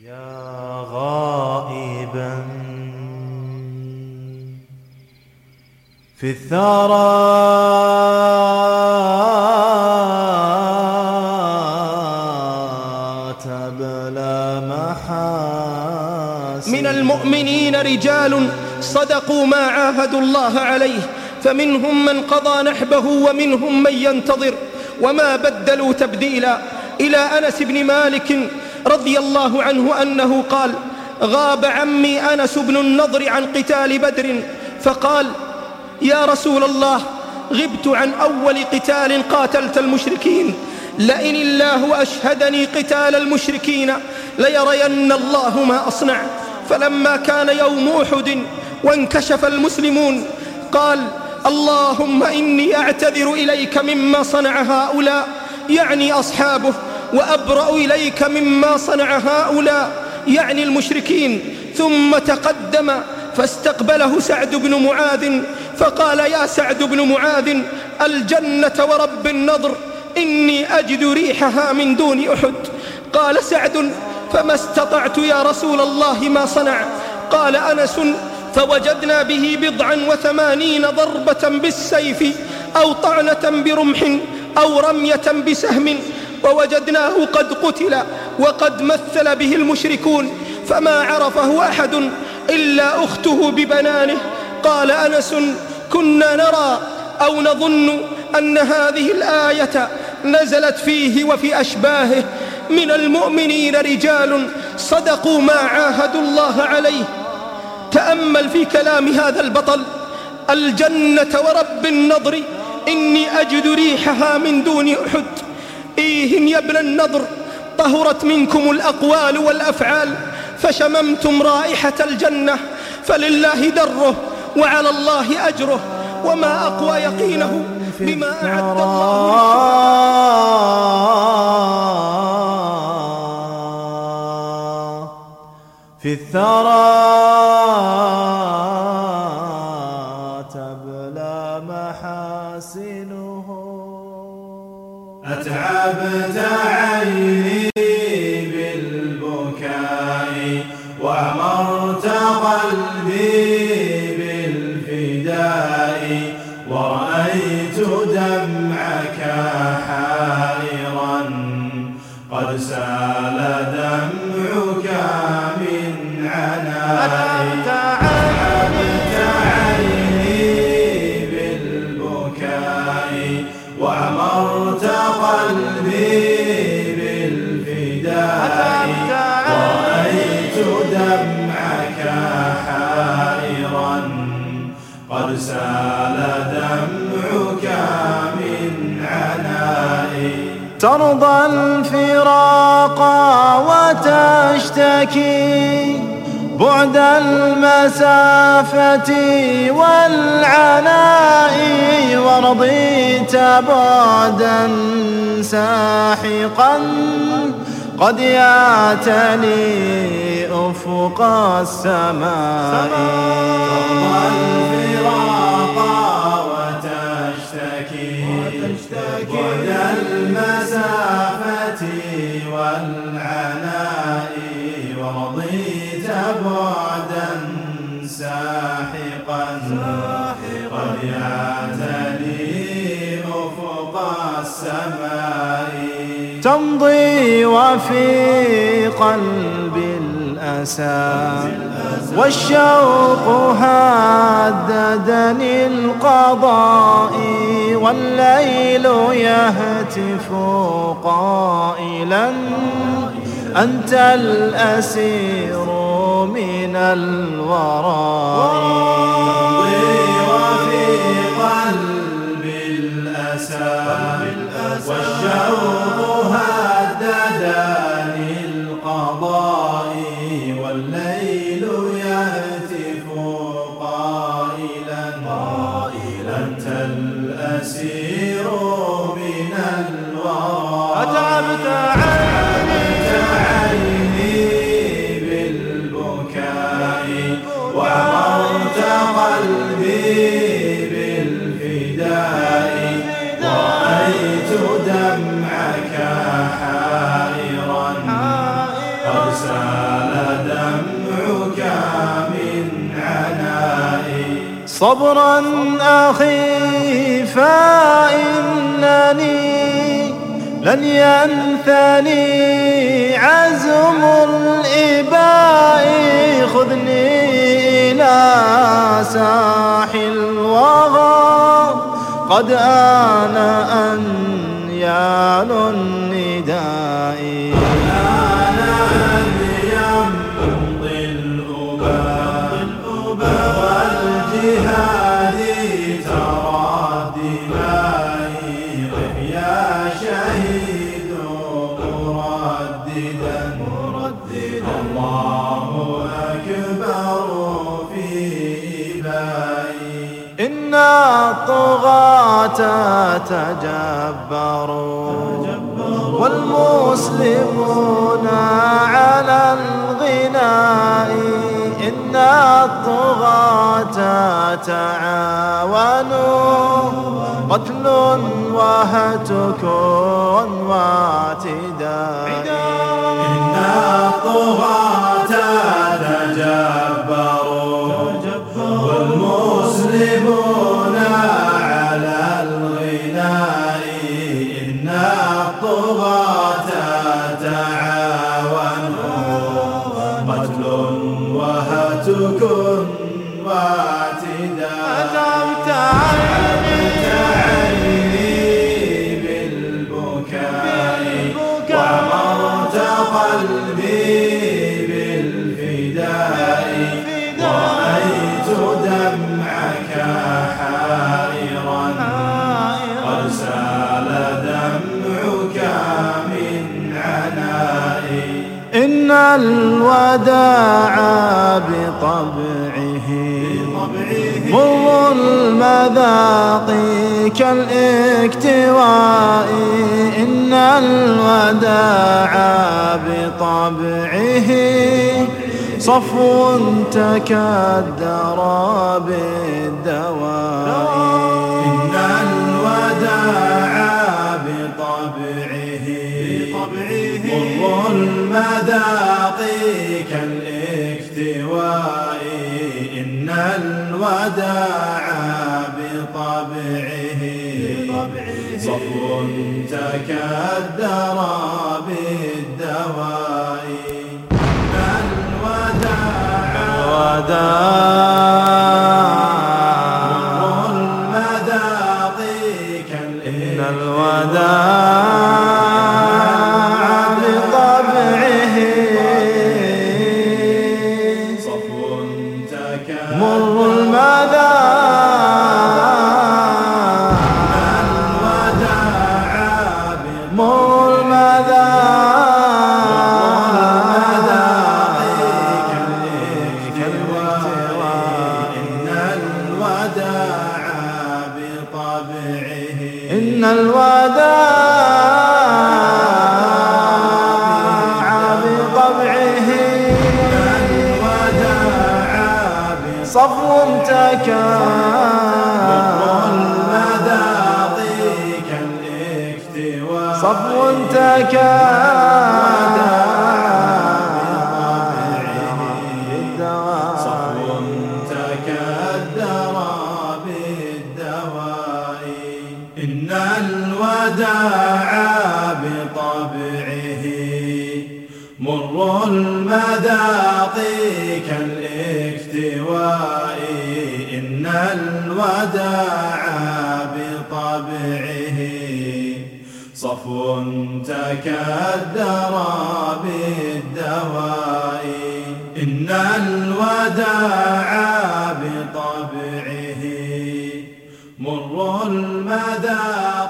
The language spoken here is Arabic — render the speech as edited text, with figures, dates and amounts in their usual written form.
يا غائبا في الثرى تبلى محاسن. من المؤمنين رجال صدقوا ما عاهدوا الله عليه، فمنهم من قضى نحبه ومنهم من ينتظر وما بدلوا تبديلا. إلى أنس بن مالك رضي الله عنه أنه قال: غاب عمي أنس بن النضر عن قتال بدر، فقال: يا رسول الله، غبت عن أول قتال قاتلت المشركين، لئن الله أشهدني قتال المشركين ليرين الله ما أصنع. فلما كان يوم أحد وانكشف المسلمون قال: اللهم إني أعتذر إليك مما صنع هؤلاء، يعني أصحابه، وأبرأ إليك مما صنع هؤلاء، يعني المشركين. ثم تقدم فاستقبله سعد بن معاذ فقال: يا سعد بن معاذ، الجنة ورب النضر، إني أجد ريحها من دون أحد. قال سعد: فما استطعت يا رسول الله ما صنع. قال أنس: فوجدنا به 87 ضربة بالسيف أو طعنة برمح أو رمية بسهم، ووجدناه قد قتل وقد مثل به المشركون، فما عرفه أحد إلا أخته ببنانه. قال أنس: كنا نرى أو نظن أن هذه الآية نزلت فيه وفي أشباهه. من المؤمنين رجال صدقوا ما عاهدوا الله عليه. تأمل في كلام هذا البطل: الجنة ورب النضر، إني أجد ريحها من دون أحد. إيه يا ابن النضر، طهرت منكم الأقوال والأفعال فشممتم رائحة الجنة، فلله دره وعلى الله أجره، وما أقوى يقينه بما أعد الله في الثرى تبلى محاسنه. أتعبت عيني بالبكاء وأمرت قلبي بالفداء، ورأيت دمعك حائرا قد سال دمعك من عنائي. أتعبت عيني بالبكاء وأمرت قلبي بالفداء، ورأيت دمعك حائرا قد سال دمعك من عنائي. ترضى الفراق وتشتكي بعد المسافة والعناء، ورضيت بعدا ساحقا قد يعتلي أفق السماء. ترضى الفراق وتشتكي بعد المسافة والعناء، ورضيت بعدا ساحقا قد يعتلي أفق السماء. تمضي وفي قلبي الأسى والشوق هددني القضاء، والليل يهتف قائلا: أنت الأسير من الوراء. تمضي وفي قلبي الأسى والشوق هددني القضاء، والليل يهتف قائلا: أنت الأسير من الوراء. أتعبت عيني بالبكاء وأمرت قلبي بالفداء، ورأيت دمعك صبرا أخي فإنني لن ينثني عزم الإباء خذني إلى ساحل الوغى قد آن أن يعلو النداء يمضي الأباء والجهاد ترى دمائي قف يا شهيد مرددا الله أكبر في إبائي إن الطغاة تجبروا والمسلمون على الغناء إن الطغاة تعاونوا قتل وهتك واعتداء إن الطغاة تجبروا والمسلمون على الغناء إن الطغاة تعاونوا قتل وهتك واعتداء عيني بالبكاء وعمرت قلبي بالفداء رأيت دمعك حائرا قد سال دمعك من عنائي إن الوداع بطبعه مر المذاق كالاكتواء إن الوداع بطبعه صفو تكدر بالدواء إن الوداع بطبعه مر المذاق كالاكتواء إن الوداع بطبعه صفو تكدر بالدواء مر المذاق إن الوداع بطبعه صفو تكدر مر إن الوداع بطبعه صفو تكدر كالاكتواء صفو تكدر بالدواء إن الوداع بطبعه مر المذاق كالاكتواء إن الوداع بطبعه صفو تكدر بالدواء إن الوداع بطبعه مر المذاق